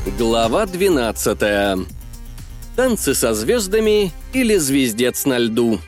Глава 12. Танцы со звездами или звездец на льду.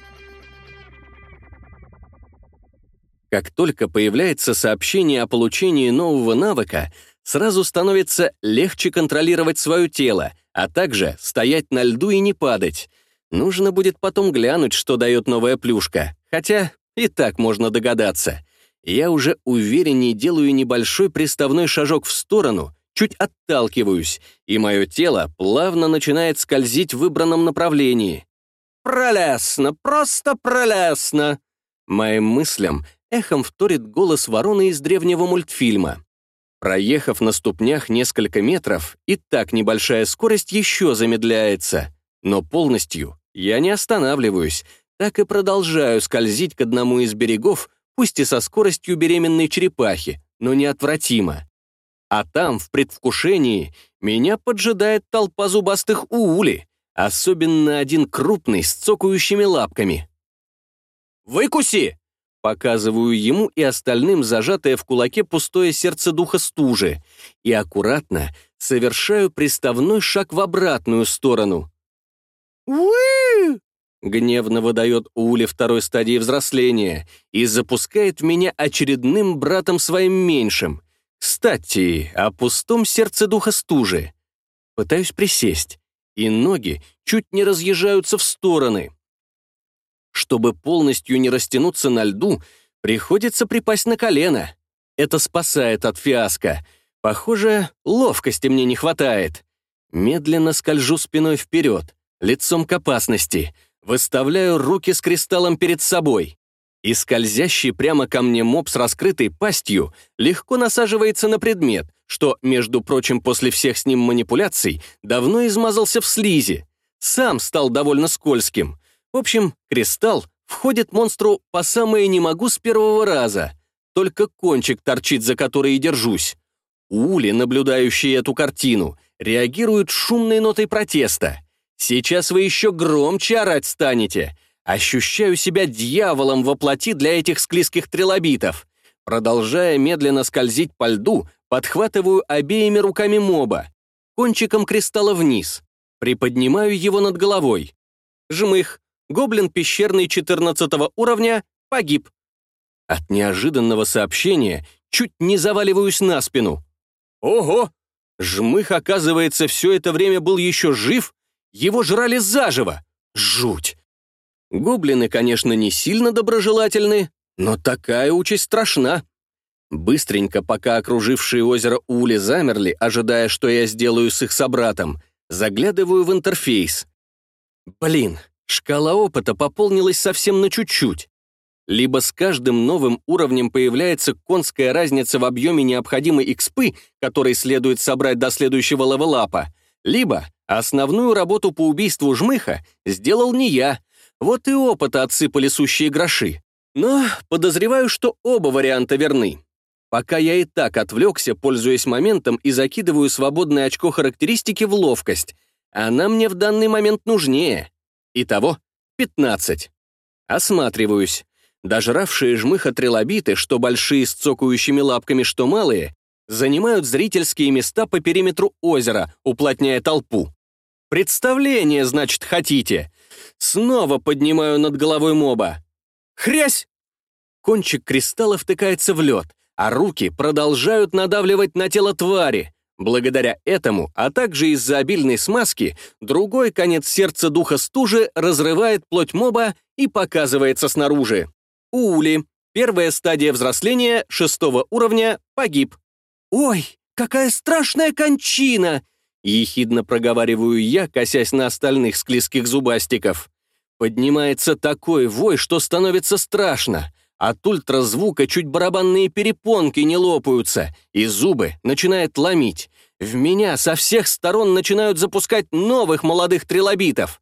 Как только появляется сообщение о получении нового навыка, сразу становится легче контролировать свое тело, а также стоять на льду и не падать. Нужно будет потом глянуть, что дает новая плюшка, хотя и так можно догадаться. Я уже увереннее делаю небольшой приставной шажок в сторону, чуть отталкиваюсь, и мое тело плавно начинает скользить в выбранном направлении. «Прелестно, просто прелестно!» Моим мыслям эхом вторит голос вороны из древнего мультфильма. Проехав на ступнях несколько метров, и так небольшая скорость еще замедляется. Но полностью я не останавливаюсь, так и продолжаю скользить к одному из берегов, пусть и со скоростью беременной черепахи, но неотвратимо. А там, в предвкушении, меня поджидает толпа зубастых уули, особенно один крупный с цокающими лапками. «Выкуси!» — показываю ему и остальным зажатое в кулаке пустое сердце духа стужи и аккуратно совершаю приставной шаг в обратную сторону. «Уи!» — гневно выдает уули второй стадии взросления и запускает в меня очередным братом своим меньшим. Кстати, о пустом сердце духа стужи. Пытаюсь присесть, и ноги чуть не разъезжаются в стороны. Чтобы полностью не растянуться на льду, приходится припасть на колено. Это спасает от фиаско. Похоже, ловкости мне не хватает. Медленно скольжу спиной вперед, лицом к опасности, выставляю руки с кристаллом перед собой. И скользящий прямо ко мне моб с раскрытой пастью легко насаживается на предмет, что, между прочим, после всех с ним манипуляций, давно измазался в слизи. Сам стал довольно скользким. В общем, кристалл входит монстру по самое не могу с первого раза. Только кончик торчит, за который и держусь. Ули, наблюдающие эту картину, реагируют шумной нотой протеста. Сейчас вы еще громче орать станете. Ощущаю себя дьяволом во плоти для этих склизких трилобитов. Продолжая медленно скользить по льду, подхватываю обеими руками моба. Кончиком кристалла вниз. Приподнимаю его над головой. Жмых. Гоблин пещерный 14 уровня погиб. От неожиданного сообщения чуть не заваливаюсь на спину. Ого! Жмых, оказывается, все это время был еще жив. Его жрали заживо. Жуть! Гоблины, конечно, не сильно доброжелательны, но такая участь страшна. Быстренько, пока окружившие озеро ули замерли, ожидая, что я сделаю с их собратом, заглядываю в интерфейс. Блин, шкала опыта пополнилась совсем на чуть-чуть. Либо с каждым новым уровнем появляется конская разница в объеме необходимой экспы, который следует собрать до следующего левелапа, либо основную работу по убийству жмыха сделал не я. Вот и опыта отсыпали сущие гроши. Но подозреваю, что оба варианта верны. Пока я и так отвлекся, пользуясь моментом, и закидываю свободное очко характеристики в ловкость. Она мне в данный момент нужнее. Итого 15. Осматриваюсь. Дожравшие жмыха трилобиты, что большие с цокающими лапками, что малые, занимают зрительские места по периметру озера, уплотняя толпу. Представление, значит, хотите? Снова поднимаю над головой моба. Хрясь! Кончик кристалла втыкается в лед, а руки продолжают надавливать на тело твари. Благодаря этому, а также из-за обильной смазки, другой конец сердца духа стужи разрывает плоть моба и показывается снаружи. Уули, первая стадия взросления 6 уровня, погиб. «Ой, какая страшная кончина!» Ехидно проговариваю я, косясь на остальных склизких зубастиков. Поднимается такой вой, что становится страшно. От ультразвука чуть барабанные перепонки не лопаются, и зубы начинает ломить. В меня со всех сторон начинают запускать новых молодых трилобитов.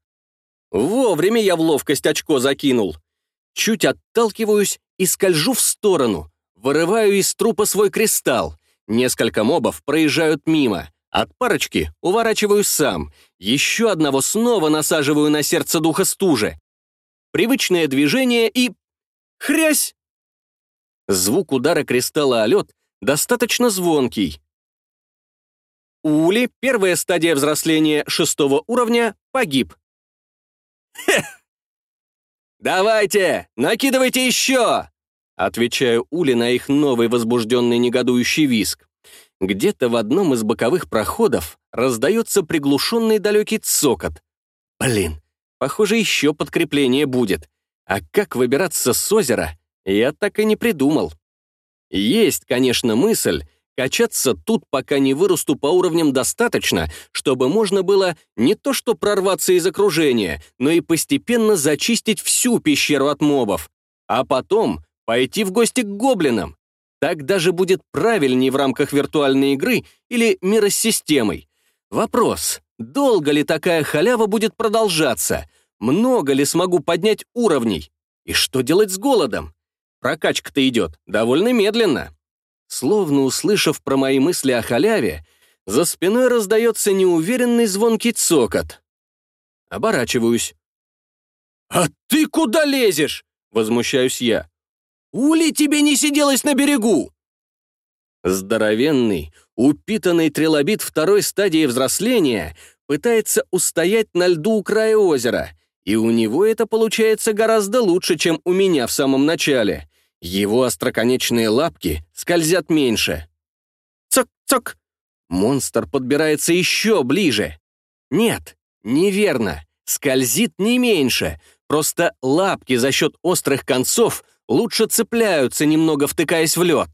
Вовремя я в ловкость очко закинул. Чуть отталкиваюсь и скольжу в сторону. Вырываю из трупа свой кристалл. Несколько мобов проезжают мимо. От парочки уворачиваюсь сам. Еще одного снова насаживаю на сердце духа стужи. Привычное движение и... Хрясь! Звук удара кристалла о лед достаточно звонкий. Ули, первая стадия взросления 6-го уровня, погиб. Хех! «Давайте, накидывайте еще!» Отвечаю Ули на их новый возбужденный негодующий визг. Где-то в одном из боковых проходов раздается приглушенный далекий цокот. Блин, похоже, еще подкрепление будет. А как выбираться с озера, я так и не придумал. Есть, конечно, мысль качаться тут, пока не вырасту по уровням достаточно, чтобы можно было не то что прорваться из окружения, но и постепенно зачистить всю пещеру от мобов, а потом пойти в гости к гоблинам. Так даже будет правильнее в рамках виртуальной игры или мира с системой. Вопрос, долго ли такая халява будет продолжаться? Много ли смогу поднять уровней? И что делать с голодом? Прокачка-то идет довольно медленно. Словно услышав про мои мысли о халяве, за спиной раздается неуверенный звонкий цокот. Оборачиваюсь. «А ты куда лезешь?» — возмущаюсь я. «Ули тебе не сиделось на берегу!» Здоровенный, упитанный трилобит второй стадии взросления пытается устоять на льду у края озера, и у него это получается гораздо лучше, чем у меня в самом начале. Его остроконечные лапки скользят меньше. Цок-цок! Монстр подбирается еще ближе. Нет, неверно, скользит не меньше, просто лапки за счет острых концов лучше цепляются, немного втыкаясь в лед.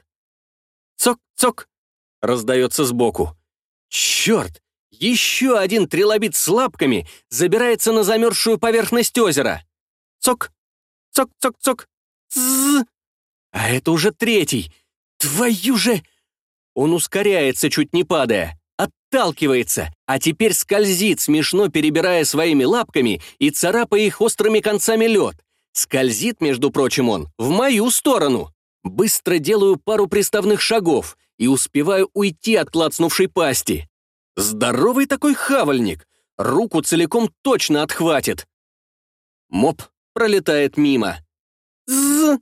Цок-цок! Раздается сбоку. Черт! Еще один трилобит с лапками забирается на замерзшую поверхность озера. Цок! Цок-цок-цок! Цзз! А это уже третий. Твою же! Он ускоряется, чуть не падая, отталкивается, а теперь скользит, смешно перебирая своими лапками и царапая их острыми концами лед. Скользит, между прочим, он в мою сторону. Быстро делаю пару приставных шагов и успеваю уйти от клацнувшей пасти. Здоровый такой хавальник. Руку целиком точно отхватит. Моб пролетает мимо. З.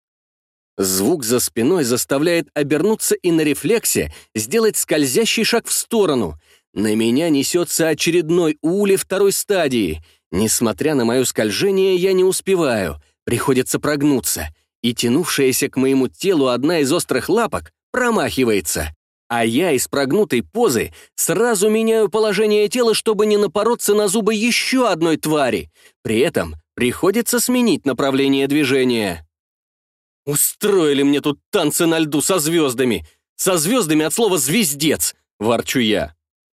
Звук за спиной заставляет обернуться и на рефлексе сделать скользящий шаг в сторону. На меня несется очередной ули второй стадии. Несмотря на мое скольжение, я не успеваю. Приходится прогнуться. И тянувшаяся к моему телу одна из острых лапок промахивается. А я из прогнутой позы сразу меняю положение тела, чтобы не напороться на зубы еще одной твари. При этом приходится сменить направление движения. «Устроили мне тут танцы на льду со звездами! Со звездами от слова «звездец», — ворчу я.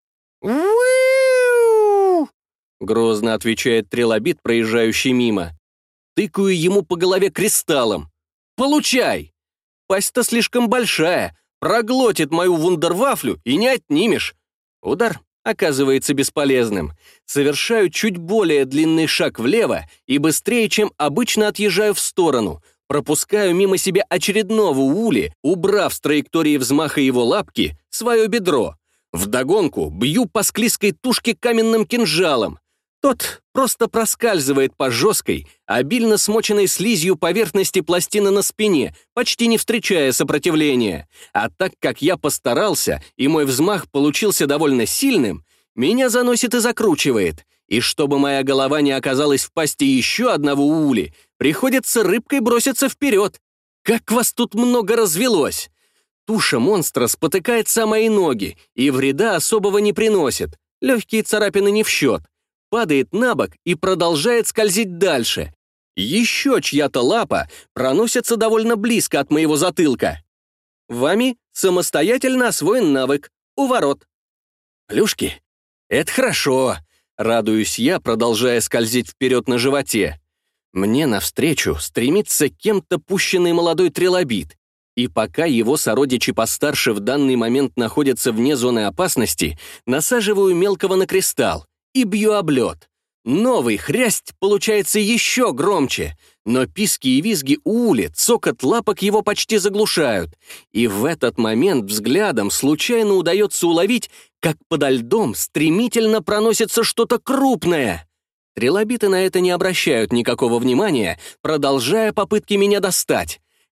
«Уиу!» — грозно отвечает трилобит, проезжающий мимо. Тыкаю ему по голове кристаллом. «Получай!» Пасть-то слишком большая, проглотит мою вундервафлю и не отнимешь. Удар оказывается бесполезным. Совершаю чуть более длинный шаг влево и быстрее, чем обычно, отъезжаю в сторону. Пропускаю мимо себя очередного ули, убрав с траектории взмаха его лапки свое бедро. Вдогонку бью по склизкой тушке каменным кинжалом. Тот просто проскальзывает по жесткой, обильно смоченной слизью поверхности пластины на спине, почти не встречая сопротивления. А так как я постарался, и мой взмах получился довольно сильным, меня заносит и закручивает. И чтобы моя голова не оказалась в пасти еще одного ули, приходится рыбкой броситься вперед. Как вас тут много развелось! Туша монстра спотыкается о мои ноги и вреда особого не приносит. Легкие царапины не в счет. Падает на бок и продолжает скользить дальше. Еще чья-то лапа проносится довольно близко от моего затылка. Вами самостоятельно освоен навык «Уворот». Плюшки? Это хорошо. Радуюсь я, продолжая скользить вперед на животе. Мне навстречу стремится кем-то пущенный молодой трилобит. И пока его сородичи постарше в данный момент находятся вне зоны опасности, насаживаю мелкого на кристалл и бью об лед. Новый хрясть получается еще громче, но писки и визги ули, цокот лапок его почти заглушают. И в этот момент взглядом случайно удается уловить, как подо льдом стремительно проносится что-то крупное. Трилобиты на это не обращают никакого внимания, продолжая попытки меня достать.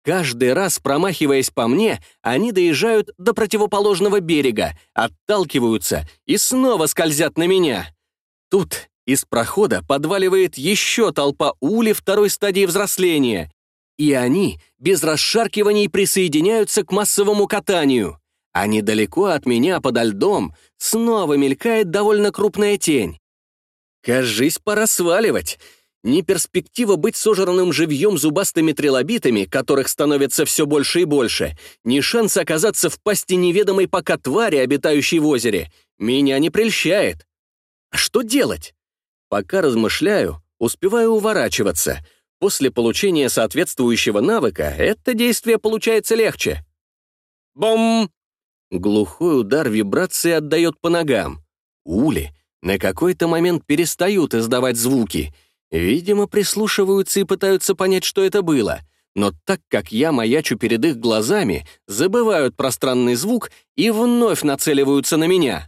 Каждый раз, промахиваясь по мне, они доезжают до противоположного берега, отталкиваются и снова скользят на меня. Тут из прохода подваливает еще толпа ули второй стадии взросления, и они без расшаркиваний присоединяются к массовому катанию. А недалеко от меня, подо льдом, снова мелькает довольно крупная тень. Кажись, пора сваливать. Ни перспектива быть сожранным живьем зубастыми трилобитами, которых становится все больше и больше, ни шанс оказаться в пасти неведомой пока твари, обитающей в озере, меня не прельщает. А что делать? Пока размышляю, успеваю уворачиваться. После получения соответствующего навыка это действие получается легче. Бом! Глухой удар вибрации отдает по ногам. Ули на какой-то момент перестают издавать звуки. Видимо, прислушиваются и пытаются понять, что это было. Но так как я маячу перед их глазами, забывают про странный звук и вновь нацеливаются на меня.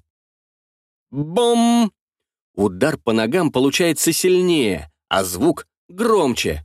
Бом! Удар по ногам получается сильнее, а звук громче.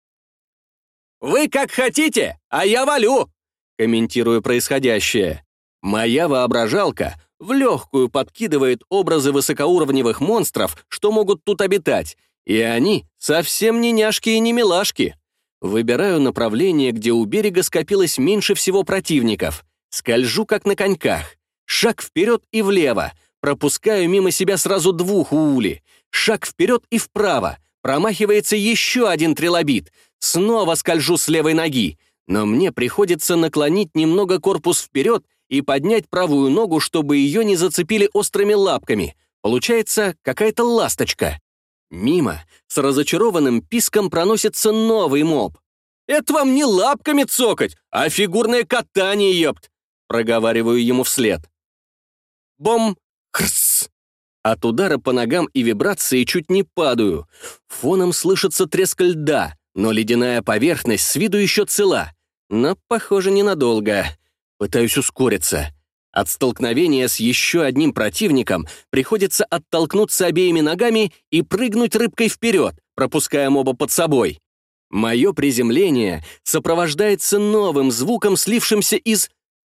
«Вы как хотите, а я валю!» комментирую происходящее. Моя воображалка в легкую подкидывает образы высокоуровневых монстров, что могут тут обитать, и они совсем не няшки и не милашки. Выбираю направление, где у берега скопилось меньше всего противников. Скольжу, как на коньках. Шаг вперед и влево. Пропускаю мимо себя сразу двух уули. Шаг вперед и вправо. Промахивается еще один трилобит. Снова скольжу с левой ноги. Но мне приходится наклонить немного корпус вперед и поднять правую ногу, чтобы ее не зацепили острыми лапками. Получается какая-то ласточка. Мимо с разочарованным писком проносится новый моб. «Это вам не лапками цокать, а фигурное катание, ёпт!» проговариваю ему вслед. Бом! Хрс! От удара по ногам и вибрации чуть не падаю. Фоном слышится треск льда, но ледяная поверхность с виду еще цела. Но, похоже, ненадолго. Пытаюсь ускориться. От столкновения с еще одним противником приходится оттолкнуться обеими ногами и прыгнуть рыбкой вперед, пропуская моба под собой. Мое приземление сопровождается новым звуком, слившимся из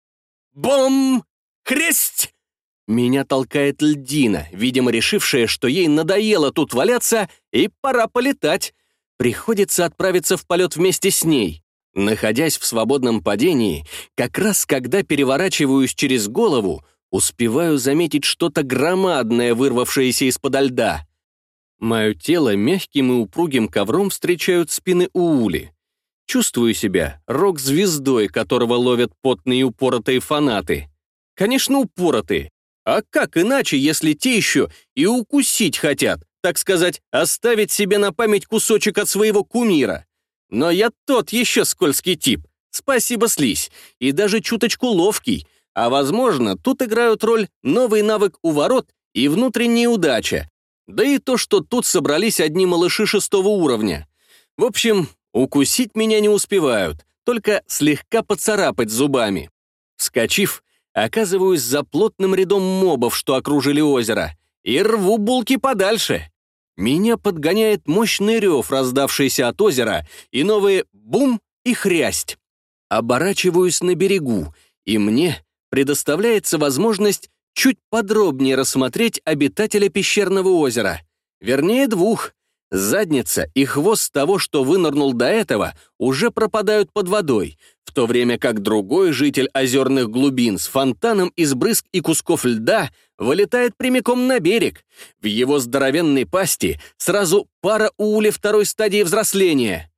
«Бом! Хресть!». Меня толкает льдина, видимо, решившая, что ей надоело тут валяться и пора полетать. Приходится отправиться в полет вместе с ней. Находясь в свободном падении, как раз когда переворачиваюсь через голову, успеваю заметить что-то громадное, вырвавшееся из-подо льда. Мое тело мягким и упругим ковром встречают спины уули. Чувствую себя рок-звездой, которого ловят потные и упоротые фанаты. Конечно, упоротые. А как иначе, если те еще и укусить хотят, так сказать, оставить себе на память кусочек от своего кумира? Но я тот еще скользкий тип. Спасибо, слизь. И даже чуточку ловкий. А возможно, тут играют роль новый навык уворот и внутренняя удача. Да и то, что тут собрались одни малыши 6-го уровня. В общем, укусить меня не успевают, только слегка поцарапать зубами. Вскочив, оказываюсь за плотным рядом мобов, что окружили озеро, и рву булки подальше. Меня подгоняет мощный рев, раздавшийся от озера, и новые бум и хрясть. Оборачиваюсь на берегу, и мне предоставляется возможность чуть подробнее рассмотреть обитателя пещерного озера. Вернее, двух. Задница и хвост того, что вынырнул до этого, уже пропадают под водой, в то время как другой житель озерных глубин с фонтаном из брызг и кусков льда вылетает прямиком на берег. В его здоровенной пасти сразу пара уули второй стадии взросления.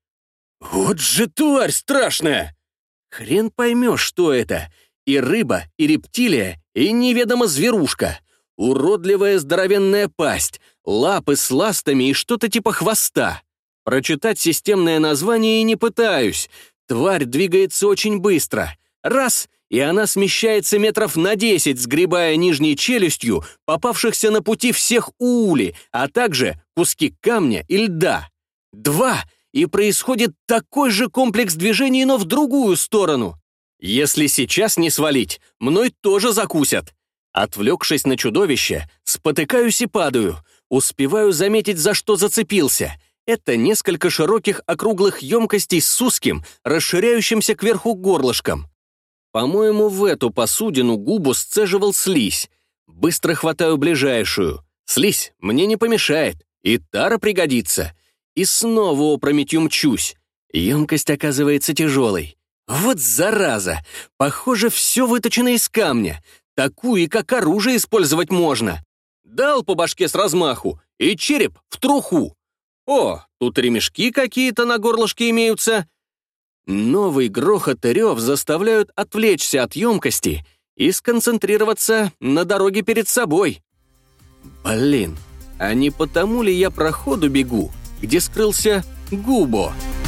Вот же тварь страшная! Хрен поймешь, что это. И рыба, и рептилия, и неведомо зверушка. Уродливая здоровенная пасть, лапы с ластами и что-то типа хвоста. Прочитать системное название и не пытаюсь. Тварь двигается очень быстро. Раз — и она смещается метров на 10, сгребая нижней челюстью попавшихся на пути всех уули, а также куски камня и льда. Два — и происходит такой же комплекс движений, но в другую сторону. Если сейчас не свалить, мной тоже закусят. Отвлекшись на чудовище, спотыкаюсь и падаю. Успеваю заметить, за что зацепился. Это несколько широких округлых емкостей с узким, расширяющимся кверху горлышком. По-моему, в эту посудину Губу сцеживал слизь. Быстро хватаю ближайшую. Слизь мне не помешает, и тара пригодится. И снова опрометью мчусь. Емкость оказывается тяжелой. Вот зараза! Похоже, все выточено из камня. Такую и как оружие использовать можно. Дал по башке с размаху, и череп в труху. О, тут ремешки какие-то на горлышке имеются. Новый грохот и рев заставляют отвлечься от емкости и сконцентрироваться на дороге перед собой. Блин, а не потому ли я проходу бегу, где скрылся Губо?